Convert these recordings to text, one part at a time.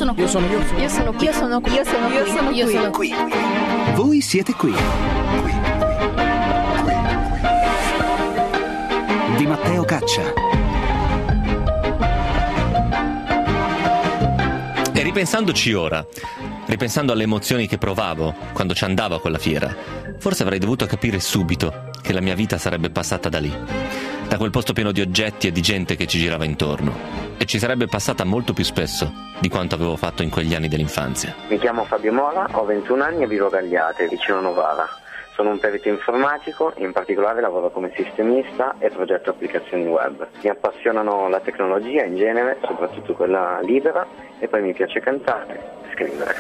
sono qui. Io sono qui. Io sono qui. Io sono qui. Io sono qui. Io sono Qui. Voi siete qui. Di Matteo Caccia. E ripensandoci ora, ripensando alle emozioni che provavo quando ci andavo a quella fiera, forse avrei dovuto capire subito che la mia vita sarebbe passata da lì, da quel posto pieno di oggetti e di gente che ci girava intorno, e ci sarebbe passata molto più spesso di quanto avevo fatto in quegli anni dell'infanzia. Mi chiamo Fabio Mola, ho 21 anni e vivo a Gagliate, vicino a Novara. Sono un perito informatico, in particolare lavoro come sistemista e progetto applicazioni web. Mi appassionano la tecnologia in genere, soprattutto quella libera, e poi mi piace cantare e scrivere.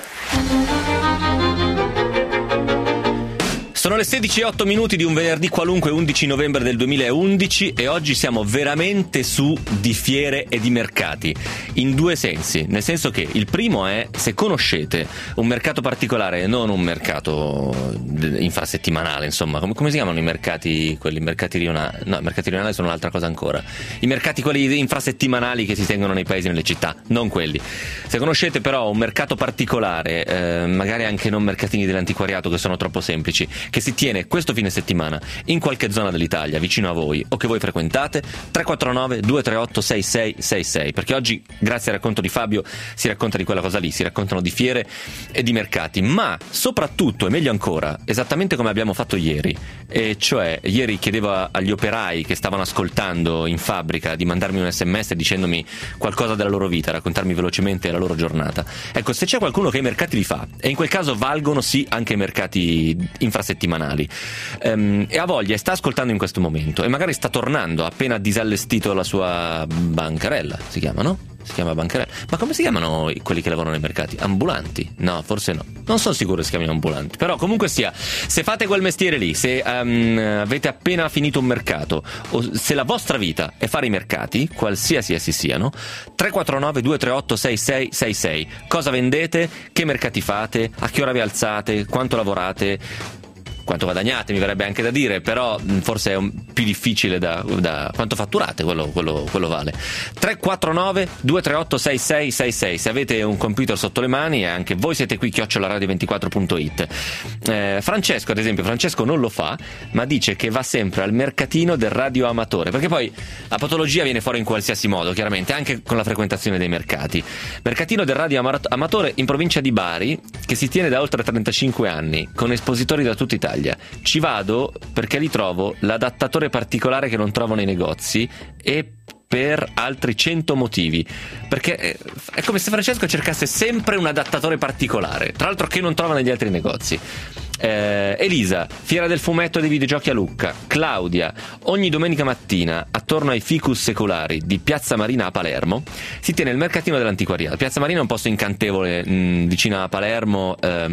Sono le 16:08 di un venerdì qualunque 11 novembre del 2011 e oggi siamo veramente su di fiere e di mercati, in due sensi, nel senso che il primo è se conoscete un mercato particolare, non un mercato infrasettimanale, insomma, come si chiamano i mercati, quelli mercati rionali? No, i mercati rionali sono un'altra cosa ancora, i mercati quelli infrasettimanali che si tengono nei paesi e nelle città, non quelli. Se conoscete però un mercato particolare, magari anche non mercatini dell'antiquariato che sono troppo semplici, che si tiene questo fine settimana in qualche zona dell'Italia vicino a voi o che voi frequentate, 349 238 6666, perché oggi grazie al racconto di Fabio si racconta di quella cosa lì, si raccontano di fiere e di mercati, ma soprattutto e meglio ancora, esattamente come abbiamo fatto ieri, e cioè ieri chiedevo agli operai che stavano ascoltando in fabbrica di mandarmi un SMS dicendomi qualcosa della loro vita, raccontarmi velocemente la loro giornata. Ecco, se c'è qualcuno che i mercati li fa, e in quel caso valgono sì anche i mercati infrasettimanali, e ha voglia e sta ascoltando in questo momento e magari sta tornando appena disallestito la sua bancarella, si chiama, no? Si chiama bancarella. Ma come si chiamano quelli che lavorano nei mercati? Ambulanti? No, forse no. Non sono sicuro che si chiamino ambulanti. Però comunque sia, se fate quel mestiere lì, se avete appena finito un mercato, o se la vostra vita è fare i mercati, qualsiasi essi siano, 349 238 6666. Cosa vendete? Che mercati fate? A che ora vi alzate? Quanto lavorate? Quanto guadagnate, mi verrebbe anche da dire, però forse è più difficile da quanto fatturate, quello vale. 349 238 6666. Se avete un computer sotto le mani e anche voi siete qui @radio24.it. Francesco ad esempio, Francesco non lo fa, ma dice che va sempre al mercatino del radioamatore, perché poi la patologia viene fuori in qualsiasi modo, chiaramente, anche con la frequentazione dei mercati. Mercatino del radioamatore in provincia di Bari, che si tiene da oltre 35 anni, con espositori da tutta Italia. Ci vado perché li trovo l'adattatore particolare che non trovo nei negozi e per altri 100 motivi, perché è come se Francesco cercasse sempre un adattatore particolare, tra l'altro che non trova negli altri negozi. Elisa, Fiera del Fumetto e dei Videogiochi a Lucca. Claudia, ogni domenica mattina attorno ai ficus secolari di Piazza Marina a Palermo si tiene il mercatino dell'antiquariato. Piazza Marina è un posto incantevole vicino a Palermo,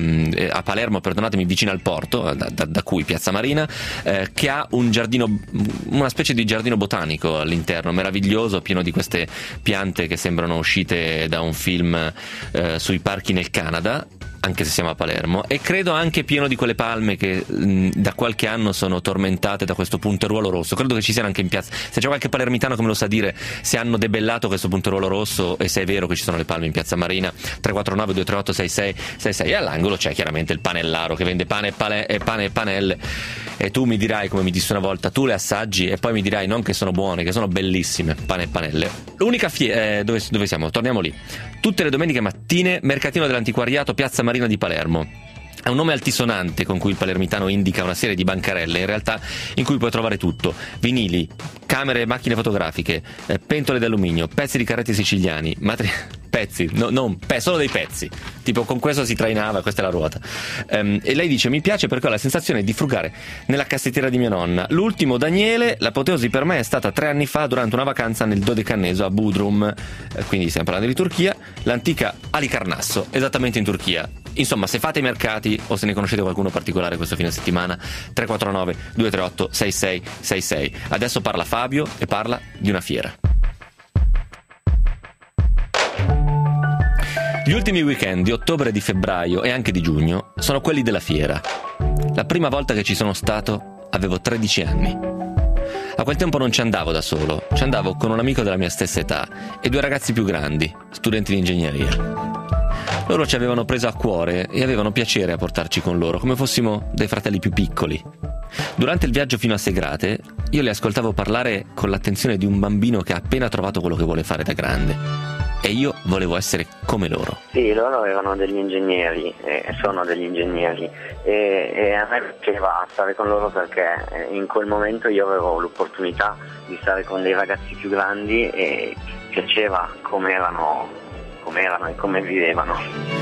vicino al porto, da cui Piazza Marina, che ha un giardino, una specie di giardino botanico all'interno, meraviglioso, pieno di queste piante che sembrano uscite da un film sui parchi nel Canada, anche se siamo a Palermo, e credo anche pieno di quelle palme che da qualche anno sono tormentate da questo punteruolo rosso. Credo che ci siano anche in piazza, se c'è qualche palermitano che me lo sa dire se hanno debellato questo punteruolo rosso e se è vero che ci sono le palme in Piazza Marina. 349 238 6666. E all'angolo c'è chiaramente il panellaro che vende pane e panelle, e tu mi dirai, come mi disse una volta, tu le assaggi e poi mi dirai non che sono buone, che sono bellissime, pane e panelle. L'unica dove siamo? Torniamo lì. Tutte le domeniche mattine, mercatino dell'antiquariato, Piazza Marina di Palermo. È un nome altisonante con cui il palermitano indica una serie di bancarelle, in realtà in cui puoi trovare tutto: vinili, camere e macchine fotografiche, pentole d'alluminio, pezzi di carretti siciliani, pezzi, solo dei pezzi, tipo con questo si trainava, questa è la ruota. E lei dice: mi piace perché ho la sensazione di frugare nella cassettiera di mia nonna. L'ultimo Daniele, l'apoteosi per me è stata 3 anni fa durante una vacanza nel Dodecanneso a Bodrum, quindi stiamo parlando di Turchia, l'antica Halikarnasso, esattamente in Turchia. Insomma, se fate i mercati o se ne conoscete qualcuno particolare questo fine settimana, 349 238 6666. Adesso parla Fabio e parla di una fiera. Gli ultimi weekend di ottobre e di febbraio e anche di giugno sono quelli della fiera. La prima volta che ci sono stato avevo 13 anni. A quel tempo non ci andavo da solo, ci andavo con un amico della mia stessa età e 2 ragazzi più grandi, studenti di ingegneria. Loro ci avevano preso a cuore e avevano piacere a portarci con loro, come fossimo dei fratelli più piccoli. Durante il viaggio fino a Segrate, io li ascoltavo parlare con l'attenzione di un bambino che ha appena trovato quello che vuole fare da grande. E io volevo essere come loro. Sì, loro erano degli ingegneri, sono degli ingegneri, e a me piaceva stare con loro perché in quel momento io avevo l'opportunità di stare con dei ragazzi più grandi e piaceva come erano e come vivevano.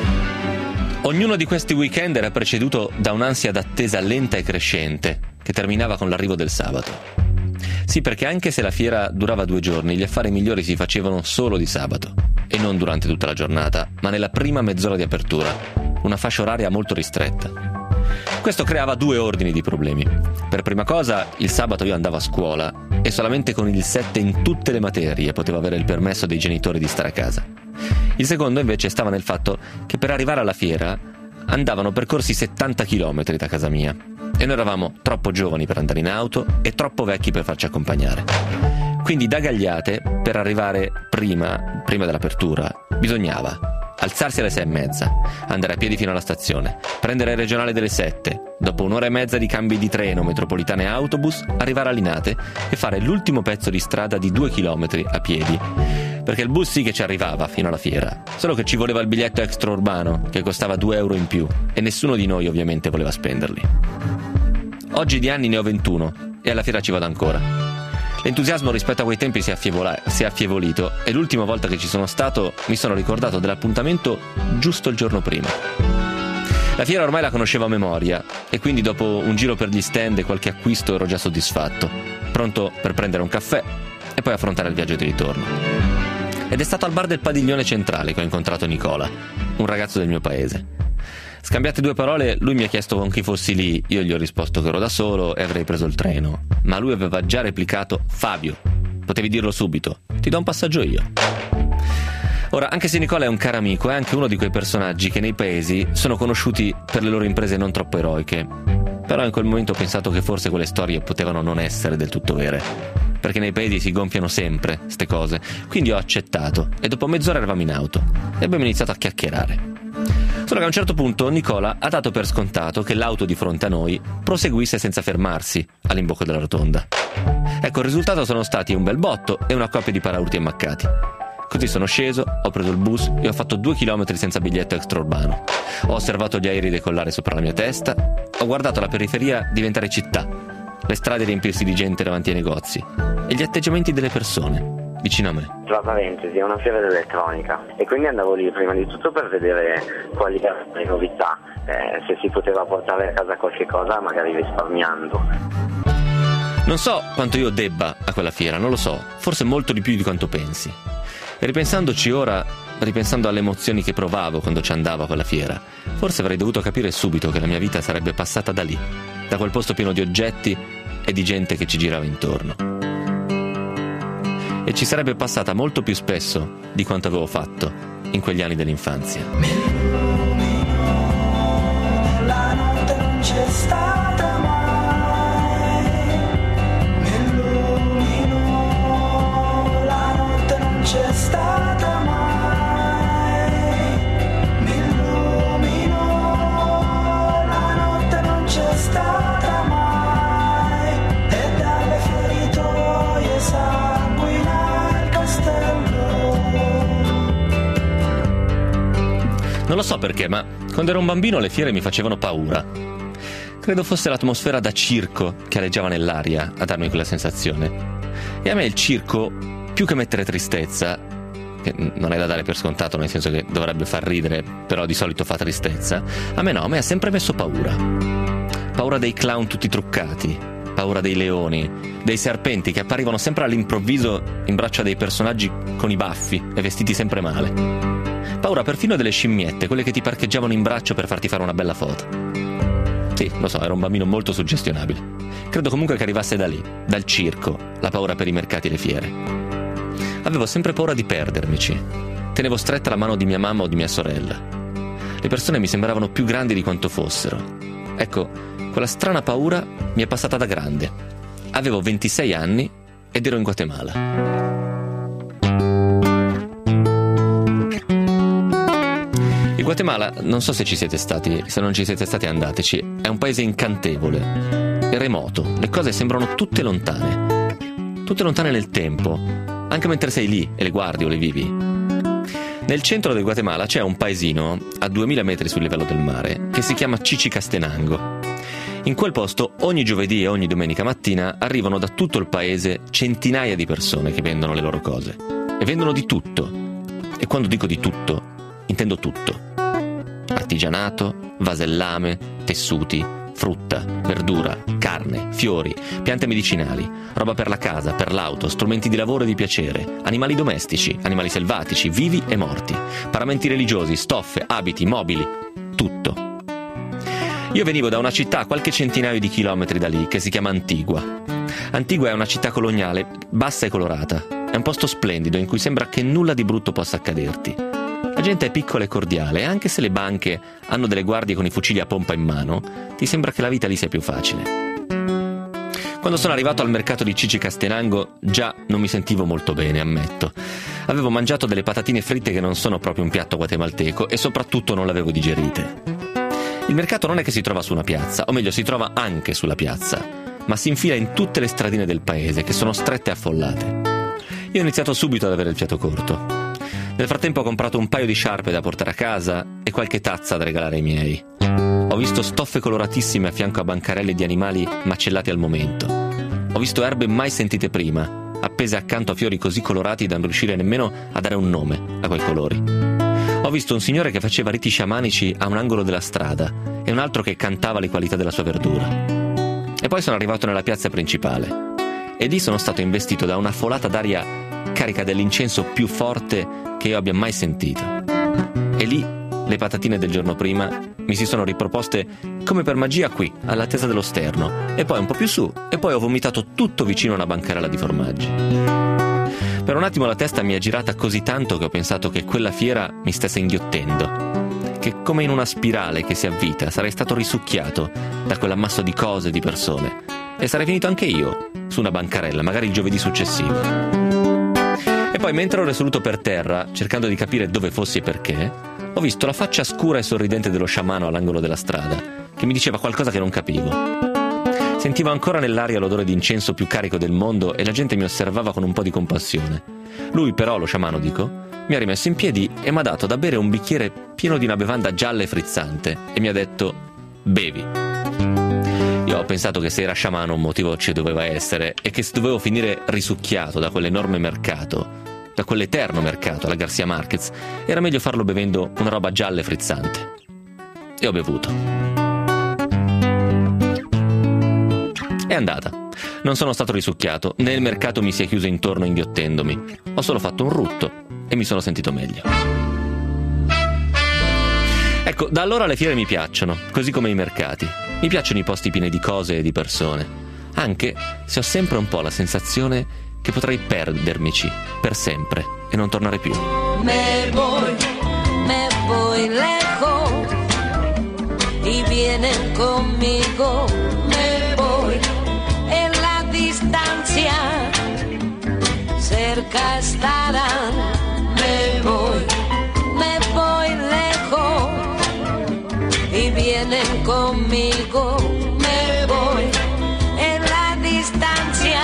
Ognuno di questi weekend era preceduto da un'ansia d'attesa lenta e crescente, che terminava con l'arrivo del sabato. Sì, perché anche se la fiera durava 2 giorni, gli affari migliori si facevano solo di sabato, e non durante tutta la giornata, ma nella prima mezz'ora di apertura, una fascia oraria molto ristretta. Questo creava 2 ordini di problemi. Per prima cosa, il sabato io andavo a scuola e solamente con il 7 in tutte le materie potevo avere il permesso dei genitori di stare a casa. Il secondo invece stava nel fatto che per arrivare alla fiera andavano percorsi 70 km da casa mia e noi eravamo troppo giovani per andare in auto e troppo vecchi per farci accompagnare. Quindi da Gagliate, per arrivare prima dell'apertura, bisognava alzarsi alle 6:30, andare a piedi fino alla stazione, prendere il regionale delle 7, dopo 1 ora e mezza di cambi di treno, metropolitane e autobus, arrivare a Linate e fare l'ultimo pezzo di strada di 2 chilometri a piedi. Perché il bus sì che ci arrivava fino alla fiera, solo che ci voleva il biglietto extraurbano, che costava 2 euro in più, e nessuno di noi ovviamente voleva spenderli. Oggi di anni ne ho 21, e alla fiera ci vado ancora. L'entusiasmo rispetto a quei tempi si è affievolito e l'ultima volta che ci sono stato mi sono ricordato dell'appuntamento giusto il giorno prima. La fiera ormai la conoscevo a memoria e quindi dopo un giro per gli stand e qualche acquisto ero già soddisfatto, pronto per prendere un caffè e poi affrontare il viaggio di ritorno. Ed è stato al bar del Padiglione Centrale che ho incontrato Nicola, un ragazzo del mio paese. Scambiate 2 parole, lui mi ha chiesto con chi fossi lì, io gli ho risposto che ero da solo e avrei preso il treno, ma lui aveva già replicato: Fabio, potevi dirlo subito, ti do un passaggio io. Ora, anche se Nicola è un caro amico, è anche uno di quei personaggi che nei paesi sono conosciuti per le loro imprese non troppo eroiche, però in quel momento ho pensato che forse quelle storie potevano non essere del tutto vere, perché nei paesi si gonfiano sempre ste cose, quindi ho accettato e dopo mezz'ora eravamo in auto e abbiamo iniziato a chiacchierare. Solo che a un certo punto Nicola ha dato per scontato che l'auto di fronte a noi proseguisse senza fermarsi all'imbocco della rotonda. Ecco, il risultato sono stati un bel botto e una coppia di paraurti ammaccati. Così sono sceso, ho preso il bus e ho fatto 2 chilometri senza biglietto extraurbano. Ho osservato gli aerei decollare sopra la mia testa, ho guardato la periferia diventare città, le strade riempirsi di gente davanti ai negozi e gli atteggiamenti delle persone vicino a me. Tra parentesi, è una fiera dell'elettronica e quindi andavo lì prima di tutto per vedere quali erano le novità, se si poteva portare a casa qualche cosa magari risparmiando. Non so quanto io debba a quella fiera, non lo so, forse molto di più di quanto pensi. E ripensandoci ora, ripensando alle emozioni che provavo quando ci andavo a quella fiera, forse avrei dovuto capire subito che la mia vita sarebbe passata da lì, da quel posto pieno di oggetti e di gente che ci girava intorno. E ci sarebbe passata molto più spesso di quanto avevo fatto in quegli anni dell'infanzia. La notte non c'è stata mai, m'illuminò, la notte non c'è stata mai, m'illuminò, la notte non c'è stata mai, e dalle feritoie sanguina il castello. Non lo so perché, ma quando ero un bambino le fiere mi facevano paura. Credo fosse l'atmosfera da circo che aleggiava nell'aria a darmi quella sensazione. E a me il circo, più che mettere tristezza, che non è da dare per scontato nel senso che dovrebbe far ridere, però di solito fa tristezza, a me ha sempre messo paura. Paura dei clown tutti truccati, paura dei leoni, dei serpenti che apparivano sempre all'improvviso in braccio a dei personaggi con i baffi e vestiti sempre male. Paura perfino delle scimmiette, quelle che ti parcheggiavano in braccio per farti fare una bella foto. Sì, lo so, ero un bambino molto suggestionabile. Credo comunque che arrivasse da lì, dal circo, la paura per i mercati e le fiere. Avevo sempre paura di perdermici. Tenevo stretta la mano di mia mamma o di mia sorella. Le persone mi sembravano più grandi di quanto fossero. Ecco, quella strana paura mi è passata da grande. Avevo 26 anni ed ero in Guatemala. Il Guatemala, non so se ci siete stati, se non ci siete stati andateci, è un paese incantevole, è remoto, le cose sembrano tutte lontane nel tempo, anche mentre sei lì e le guardi o le vivi. Nel centro del Guatemala c'è un paesino a 2000 metri sul livello del mare che si chiama Chichicastenango. In quel posto ogni giovedì e ogni domenica mattina arrivano da tutto il paese centinaia di persone che vendono le loro cose. E vendono di tutto. E quando dico di tutto, intendo tutto. Artigianato, vasellame, tessuti, frutta, verdura, carne, fiori, piante medicinali, roba per la casa, per l'auto, strumenti di lavoro e di piacere, animali domestici, animali selvatici, vivi e morti, paramenti religiosi, stoffe, abiti, mobili, tutto. Io venivo da una città a qualche centinaio di chilometri da lì che si chiama Antigua. Antigua è una città coloniale, bassa e colorata. È un posto splendido in cui sembra che nulla di brutto possa accaderti. La gente è piccola e cordiale e anche se le banche hanno delle guardie con i fucili a pompa in mano, ti sembra che la vita lì sia più facile. Quando sono arrivato al mercato di Chichicastenango già non mi sentivo molto bene, ammetto. Avevo mangiato delle patatine fritte che non sono proprio un piatto guatemalteco e soprattutto non le avevo digerite. Il mercato non è che si trova su una piazza, o meglio si trova anche sulla piazza, ma si infila in tutte le stradine del paese che sono strette e affollate. Io ho iniziato subito ad avere il fiato corto. Nel frattempo ho comprato un paio di sciarpe da portare a casa e qualche tazza da regalare ai miei. Ho visto stoffe coloratissime a fianco a bancarelle di animali macellati al momento. Ho visto erbe mai sentite prima, appese accanto a fiori così colorati da non riuscire nemmeno a dare un nome a quei colori. Ho visto un signore che faceva riti sciamanici a un angolo della strada e un altro che cantava le qualità della sua verdura. E poi sono arrivato nella piazza principale e lì sono stato investito da una folata d'aria carica dell'incenso più forte che io abbia mai sentito. E lì le patatine del giorno prima mi si sono riproposte come per magia qui, all'altezza dello sterno, e poi un po' più su, e poi ho vomitato tutto vicino a una bancarella di formaggi. Per un attimo la testa mi è girata così tanto che ho pensato che quella fiera mi stesse inghiottendo, che come in una spirale che si avvita sarei stato risucchiato da quell'ammasso di cose e di persone, e sarei finito anche io su una bancarella, magari il giovedì successivo. E poi mentre ero seduto per terra, cercando di capire dove fossi e perché, ho visto la faccia scura e sorridente dello sciamano all'angolo della strada, che mi diceva qualcosa che non capivo. Sentivo ancora nell'aria l'odore di incenso più carico del mondo e la gente mi osservava con un po' di compassione. Lui però, lo sciamano dico, mi ha rimesso in piedi e mi ha dato da bere un bicchiere pieno di una bevanda gialla e frizzante e mi ha detto «bevi». Io ho pensato che se era sciamano un motivo ci doveva essere e che se dovevo finire risucchiato da quell'enorme mercato, da quell'eterno mercato alla Garcia Marquez, era meglio farlo bevendo una roba gialla e frizzante. E ho bevuto. È andata. Non sono stato risucchiato, né il mercato mi si è chiuso intorno inghiottendomi. Ho solo fatto un rutto e mi sono sentito meglio. Ecco, da allora le fiere mi piacciono, così come i mercati. Mi piacciono i posti pieni di cose e di persone, anche se ho sempre un po' la sensazione che potrei perdermici per sempre e non tornare più. Me voy lejos y vienen conmigo. Me voy en la distancia, cerca estarán. Me voy lejos y vienen conmigo. Me voy en la distancia,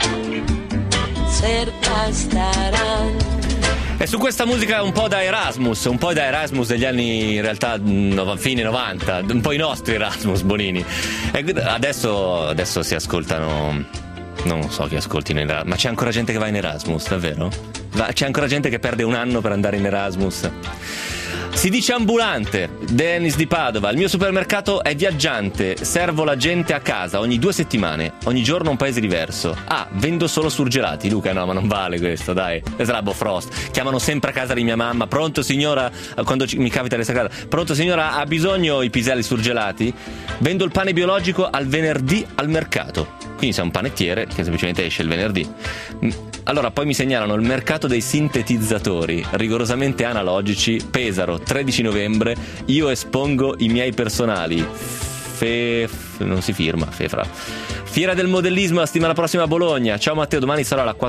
cerca estarán. E su questa musica un po' da Erasmus degli anni, in realtà fine 90, un po' i nostri Erasmus Bonini. E adesso si ascoltano, non so chi ascoltino in Erasmus, ma c'è ancora gente che va in Erasmus, davvero? C'è ancora gente che perde un anno per andare in Erasmus? Si dice ambulante, Dennis di Padova. Il mio supermercato è viaggiante, servo la gente a casa ogni 2 settimane, ogni giorno un paese diverso. Vendo solo surgelati. Luca, no, ma non vale questo, dai. È la Bofrost. Chiamano sempre a casa di mia mamma. Pronto signora, quando mi capita di essere a casa. Pronto signora, ha bisogno i piselli surgelati? Vendo il pane biologico al venerdì al mercato. Quindi sei un panettiere che semplicemente esce il venerdì. Allora poi mi segnalano il mercato dei sintetizzatori, rigorosamente analogici, Pesaro, 13 novembre, io espongo i miei personali. Non si firma, Fefra. Fiera del modellismo la settimana prossima a Bologna. Ciao Matteo, domani sarà la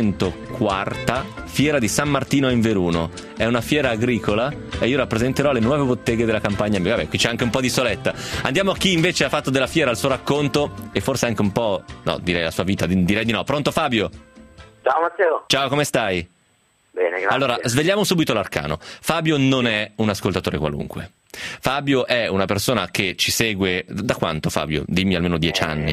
404ª Fiera di San Martino in Veruno. È una fiera agricola e io rappresenterò le nuove botteghe della campagna. Vabbè, qui c'è anche un po' di soletta. Andiamo a chi invece ha fatto della fiera il suo racconto e forse anche un po', no, direi la sua vita, direi di no. Pronto Fabio? Ciao Matteo. Ciao, come stai? Bene, grazie. Allora, svegliamo subito l'arcano. Fabio non è un ascoltatore qualunque. Fabio è una persona che ci segue da quanto, Fabio? Dimmi almeno 10 anni.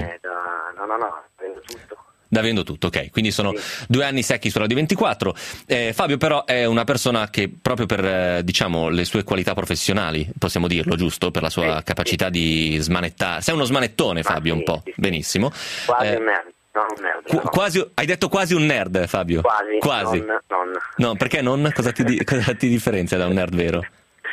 No, vendo tutto. Da Vendo Tutto, ok, quindi sono 2 anni secchi su Radio 24. Fabio però è una persona che proprio per diciamo le sue qualità professionali, possiamo dirlo, giusto? Per la sua capacità di smanettare. Sei uno smanettone, Fabio, un po'. Benissimo. Quasi un nerd. No, un nerd. Quasi, hai detto quasi un nerd, Fabio. Quasi. Non. No, perché non? Cosa ti differenzia da un nerd vero?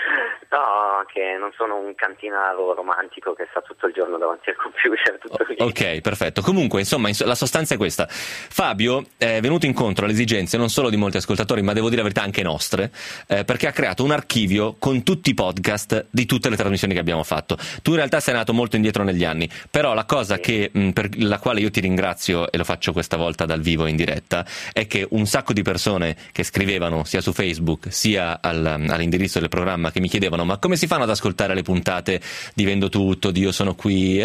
No, che non sono un cantinaro romantico che sta tutto il giorno davanti al computer, tutto lì. Ok, perfetto. Comunque, insomma, la sostanza è questa. Fabio è venuto incontro alle esigenze non solo di molti ascoltatori, ma devo dire la verità anche nostre, perché ha creato un archivio con tutti i podcast di tutte le trasmissioni che abbiamo fatto. Tu in realtà sei nato molto indietro negli anni, però la cosa che per la quale io ti ringrazio, e lo faccio questa volta dal vivo in diretta, è che un sacco di persone che scrivevano sia su Facebook sia all'indirizzo del programma che mi chiedevano ma come si fanno ad ascoltare le puntate di Vendo Tutto, di Io Sono Qui,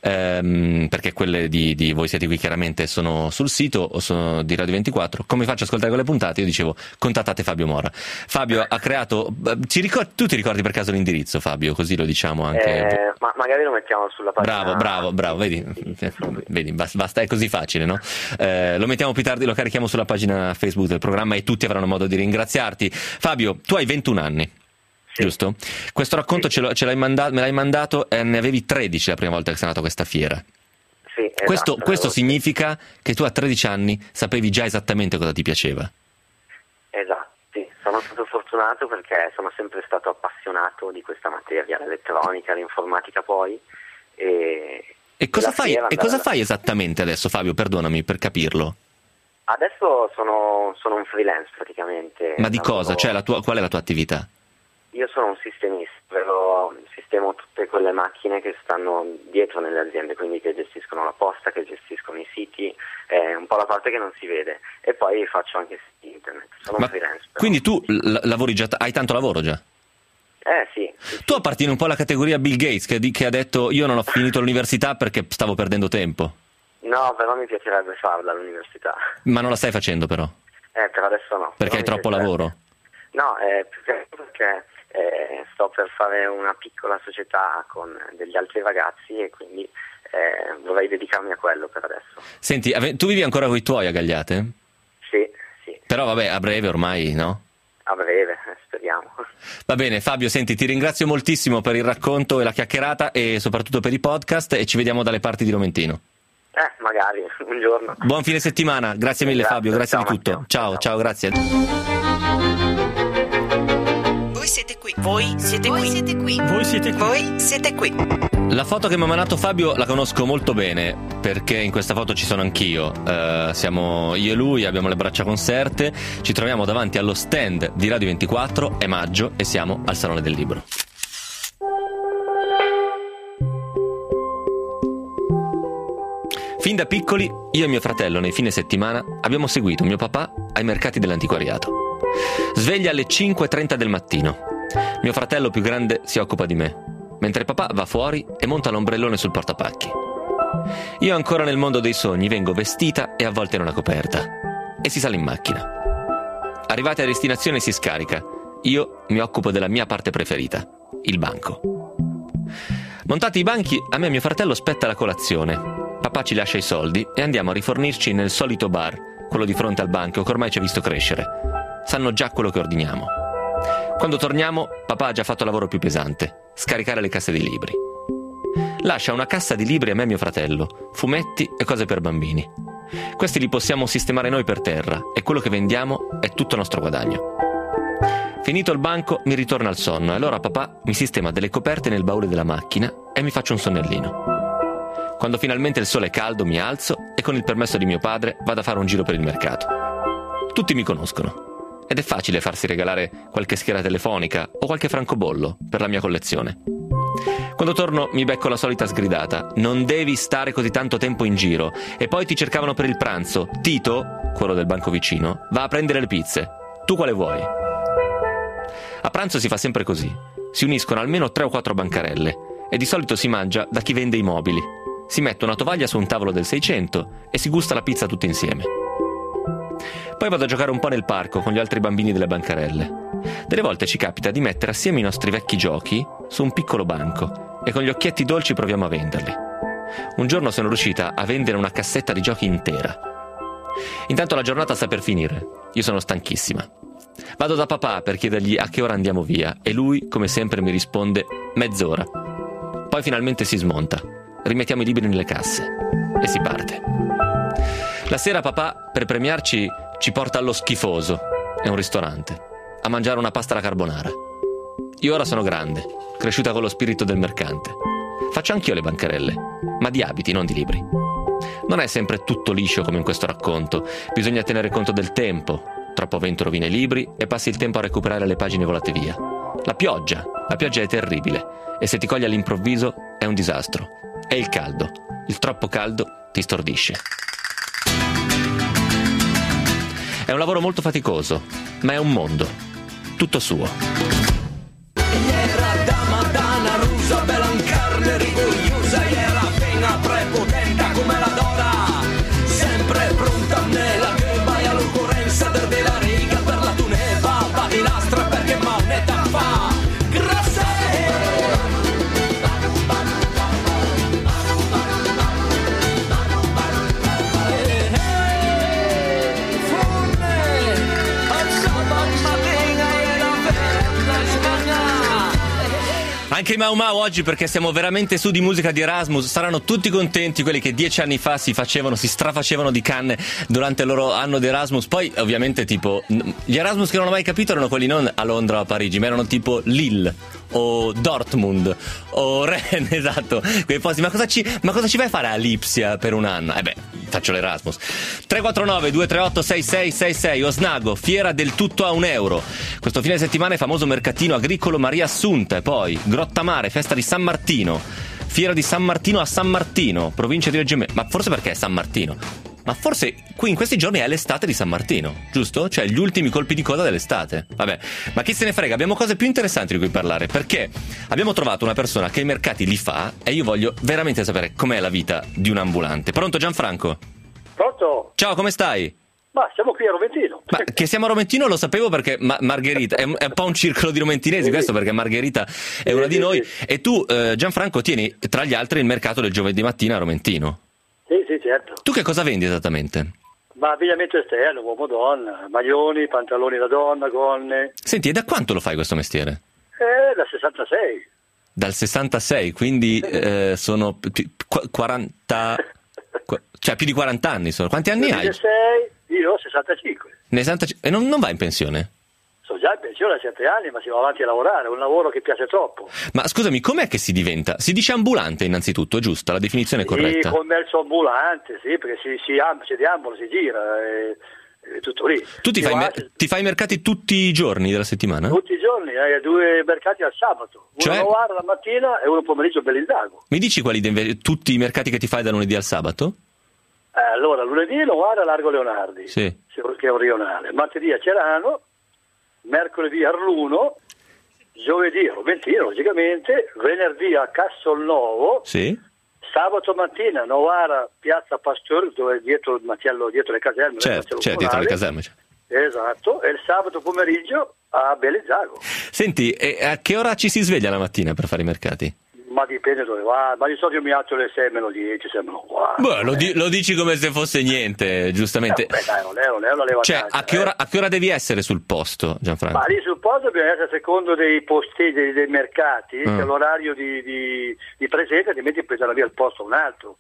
perché quelle di Voi Siete Qui chiaramente sono sul sito o sono di Radio 24, come faccio ad ascoltare quelle puntate? Io dicevo contattate Fabio Mora. Fabio ha creato, tu ti ricordi per caso l'indirizzo, Fabio? Così lo diciamo anche. Ma magari lo mettiamo sulla pagina. Bravo, vedi, basta, è così facile, no? Lo mettiamo più tardi, lo carichiamo sulla pagina Facebook del programma e tutti avranno modo di ringraziarti. Fabio, tu hai 21 anni. Sì. Giusto? Questo racconto me l'hai mandato e ne avevi 13 la prima volta che sei andato a questa fiera. Sì, esatto, questo significa che tu a 13 anni sapevi già esattamente cosa ti piaceva. Esatto, sì. Sono stato fortunato perché sono sempre stato appassionato di questa materia, l'elettronica, l'informatica poi. E cosa fai esattamente adesso, Fabio? Perdonami, per capirlo. Adesso sono un freelance praticamente. Ma di cosa? Cioè qual è la tua attività? Io sono un sistemista, però sistemo tutte quelle macchine che stanno dietro nelle aziende, quindi che gestiscono la posta, che gestiscono i siti, un po' la parte che non si vede, e poi faccio anche siti internet. Sono un freelance. Però. Quindi tu lavori già, hai tanto lavoro già? Sì. Tu appartieni un po' alla categoria Bill Gates che ha detto io non ho finito l'università perché stavo perdendo tempo. No, però mi piacerebbe farla all'università. Ma non la stai facendo però? Per adesso no. Perché hai troppo lavoro? No, più che altro perché sto per fare una piccola società con degli altri ragazzi e quindi vorrei dedicarmi a quello per adesso. Senti, tu vivi ancora con i tuoi a Gagliate? Sì. Però vabbè, a breve ormai, no? A breve, speriamo. Va bene, Fabio, senti, ti ringrazio moltissimo per il racconto e la chiacchierata e soprattutto per i podcast e ci vediamo dalle parti di Romentino. Magari, un giorno. Buon fine settimana, grazie mille Fabio, grazie di tutto. Matteo. Ciao, grazie. Voi siete qui. Voi siete qui. Voi siete qui. Voi siete qui. La foto che mi ha mandato Fabio la conosco molto bene perché in questa foto ci sono anch'io. Siamo io e lui, abbiamo le braccia conserte, ci troviamo davanti allo stand di Radio 24, è maggio e siamo al Salone del Libro. Fin da piccoli, io e mio fratello nei fine settimana abbiamo seguito mio papà ai mercati dell'antiquariato. Sveglia alle 5:30 del mattino. Mio fratello più grande si occupa di me, mentre papà va fuori e monta l'ombrellone sul portapacchi. Io ancora nel mondo dei sogni vengo vestita e avvolta in una coperta. E si sale in macchina. Arrivati a destinazione si scarica. Io mi occupo della mia parte preferita, il banco. Montati i banchi, a me e mio fratello spetta la colazione. Papà ci lascia i soldi e andiamo a rifornirci nel solito bar, quello di fronte al banco che ormai ci ha visto crescere. Sanno già quello che ordiniamo. Quando torniamo, papà ha già fatto il lavoro più pesante, scaricare le casse dei libri. Lascia una cassa di libri a me e mio fratello, fumetti e cose per bambini. Questi li possiamo sistemare noi per terra e quello che vendiamo è tutto nostro guadagno. Finito il banco mi ritorna al sonno e allora papà mi sistema delle coperte nel baule della macchina e mi faccio un sonnellino. Quando finalmente il sole è caldo mi alzo e con il permesso di mio padre vado a fare un giro per il mercato. Tutti mi conoscono ed è facile farsi regalare qualche scheda telefonica o qualche francobollo per la mia collezione. Quando torno mi becco la solita sgridata: non devi stare così tanto tempo in giro. E poi ti cercavano per il pranzo. Tito, quello del banco vicino, va a prendere le pizze. Tu quale vuoi? A pranzo si fa sempre così. Si uniscono almeno 3 o 4 bancarelle e di solito si mangia da chi vende i mobili. Si mette una tovaglia su un tavolo del 600 e si gusta la pizza tutti insieme. Poi vado a giocare un po' nel parco con gli altri bambini delle bancarelle. Delle volte ci capita di mettere assieme i nostri vecchi giochi su un piccolo banco e con gli occhietti dolci proviamo a venderli. Un giorno sono riuscita a vendere una cassetta di giochi intera. Intanto la giornata sta per finire. Io sono stanchissima. Vado da papà per chiedergli a che ora andiamo via e lui, come sempre, mi risponde: mezz'ora. Poi finalmente si smonta. Rimettiamo i libri nelle casse e si parte. La sera papà, per premiarci, ci porta allo Schifoso, è un ristorante, a mangiare una pasta alla carbonara. Io ora sono grande, cresciuta con lo spirito del mercante. Faccio anch'io le bancarelle, ma di abiti, non di libri. Non è sempre tutto liscio come in questo racconto. Bisogna tenere conto del tempo. Troppo vento rovina i libri e passi il tempo a recuperare le pagine volate via. La pioggia è terribile e se ti coglie all'improvviso è un disastro. E il caldo, il troppo caldo ti stordisce. È un lavoro molto faticoso, ma è un mondo, tutto suo. Era dama dana, rusa, bella in carne, rigogliosa, era appena prepotente come la Dora, sempre pronta nella che vai all'occorrenza della riga per la tuneva, va di lastra perché maunetta fa, grazie. Anche i Mau Mau oggi, perché siamo veramente su di musica di Erasmus. Saranno tutti contenti quelli che 10 anni fa si strafacevano di canne durante il loro anno di Erasmus. Poi ovviamente tipo gli Erasmus che non ho mai capito erano quelli non a Londra o a Parigi, ma erano tipo Lille o Dortmund o Rennes, esatto, quei posti. Ma cosa ci vai a fare a Lipsia per un anno? Faccio l'Erasmus. 349 238 6666. Osnago, fiera del tutto a €1. Questo fine settimana è famoso mercatino agricolo Maria Assunta. E poi Grottamare, festa di San Martino, fiera di San Martino a San Martino, provincia di Reggio Emilia. Ma forse perché è San Martino? Ma forse qui in questi giorni è l'estate di San Martino, giusto? Cioè gli ultimi colpi di coda dell'estate. Vabbè, ma chi se ne frega, abbiamo cose più interessanti di cui parlare, perché abbiamo trovato una persona che i mercati li fa e io voglio veramente sapere com'è la vita di un ambulante. Pronto Gianfranco? Pronto? Ciao, come stai? Ma siamo qui a Roventino. Ma che siamo a Roventino lo sapevo perché Margherita è un po' un circolo di romentinesi questo, perché Margherita è una di noi. E tu Gianfranco tieni tra gli altri il mercato del giovedì mattina a Romentino. Sì, certo. Tu che cosa vendi esattamente? Ma abbigliamento esterno, uomo-donna, maglioni, pantaloni da donna, gonne. Senti, e da quanto lo fai questo mestiere? Dal 66. Dal 66, quindi sono 40... Cioè più di 40 anni sono. Quanti anni hai? 16, io ho 65. E non vai in pensione? Sono già in pensione da 7 anni, ma si va avanti a lavorare, è un lavoro che piace troppo. Ma scusami, com'è che si diventa? Si dice ambulante innanzitutto, è giusta? La definizione è corretta? Sì, commercio ambulante, sì, perché si deambola, si gira, è tutto lì. Tu ti fai i mercati tutti i giorni della settimana? Tutti i giorni, hai 2 mercati al sabato, uno a Novara la mattina e uno pomeriggio a Bellinzago. Mi dici tutti i mercati che ti fai da lunedì al sabato? Allora, lunedì Novara Largo Leonardi, sì, che è un rionale, martedì a Cerano, mercoledì a Arluno, giovedì a Roventino logicamente, venerdì a Castelnuovo, sì, sabato mattina Novara Piazza Pasteur, dove è dietro il macello, dietro le caserme. Certo, dietro le caserme. Esatto, e il sabato pomeriggio a Bellinzago. Senti, e a che ora ci si sveglia la mattina per fare i mercati? Ma dipende dove va, ma di solito io mi alzo alle 6 meno 10, sembrano qua. Beh, lo dici come se fosse niente, giustamente. Dai, non è una levata. Cioè, a che ora devi essere sul posto, Gianfranco? Ma lì sul posto bisogna essere secondo dei posti, dei mercati, che l'orario di presenza ti metti a prendere via il posto a un altro.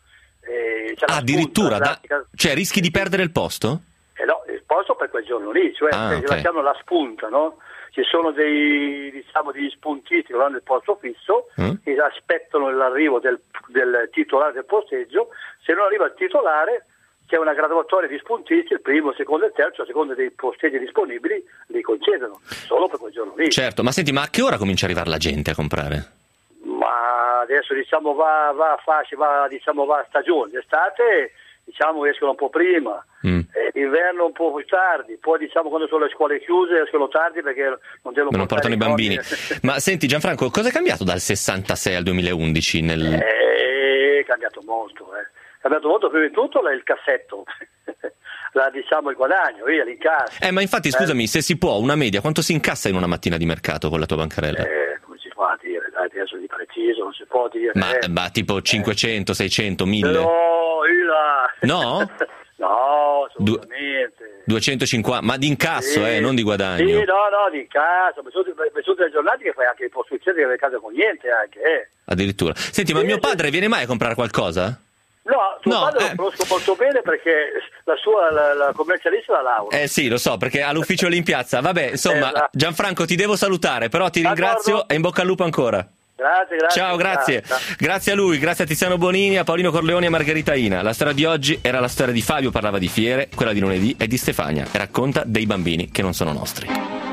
Addirittura? Cioè, rischi di perdere il posto? No, il posto per quel giorno lì, cioè okay. La chiamano la spunta, no? Ci sono degli spuntisti che hanno il posto fisso e aspettano l'arrivo del titolare del posteggio. Se non arriva il titolare c'è una graduatoria di spuntisti, il primo, il secondo e il terzo, a seconda dei posteggi disponibili li concedono, solo per quel giorno lì. Certo, ma senti, ma a che ora comincia a arrivare la gente a comprare? Ma adesso diciamo va a stagione, d'estate diciamo escono un po' prima, d'inverno un po' più tardi, poi diciamo quando sono le scuole chiuse escono tardi perché non portano i bambini. Ma senti Gianfranco, cosa è cambiato dal 66 al 2011? È cambiato molto, prima di tutto il cassetto. Diciamo il guadagno, via, l'incasso. Ma infatti scusami, se si può, una media, quanto si incassa in una mattina di mercato con la tua bancarella? Come si fa a dire, dai, adesso di preciso, non si può dire. Ma tipo 500, 600, 1000? No? No, assolutamente. 250, ma di incasso, sì, non di guadagno. Sì, no, di incasso, sono delle giornate che fai anche il posto succede nelle case con niente anche, Addirittura. Senti, ma mio padre viene mai a comprare qualcosa? No, tuo padre lo conosco molto bene perché la commercialista la Laura. Sì, lo so, perché ha l'ufficio lì in piazza. Vabbè, insomma, Gianfranco, ti devo salutare, però ti ringrazio e in bocca al lupo ancora. Grazie. Ciao, grazie. Grazie a lui, grazie a Tiziano Bonini, a Paolino Corleoni e a Margherita Ina. La storia di oggi era la storia di Fabio, parlava di fiere, quella di lunedì è di Stefania e racconta dei bambini che non sono nostri.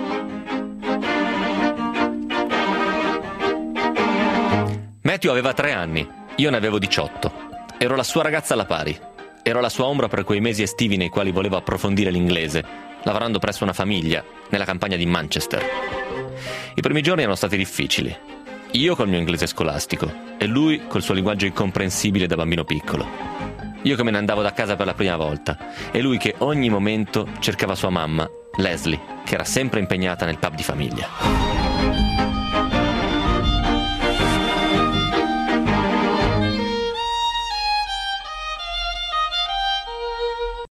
Matthew aveva 3 anni, io ne avevo 18. Ero la sua ragazza alla pari. Ero la sua ombra per quei mesi estivi nei quali volevo approfondire l'inglese, lavorando presso una famiglia nella campagna di Manchester. I primi giorni erano stati difficili. Io col mio inglese scolastico e lui col suo linguaggio incomprensibile da bambino piccolo. Io che me ne andavo da casa per la prima volta e lui che ogni momento cercava sua mamma, Leslie, che era sempre impegnata nel pub di famiglia.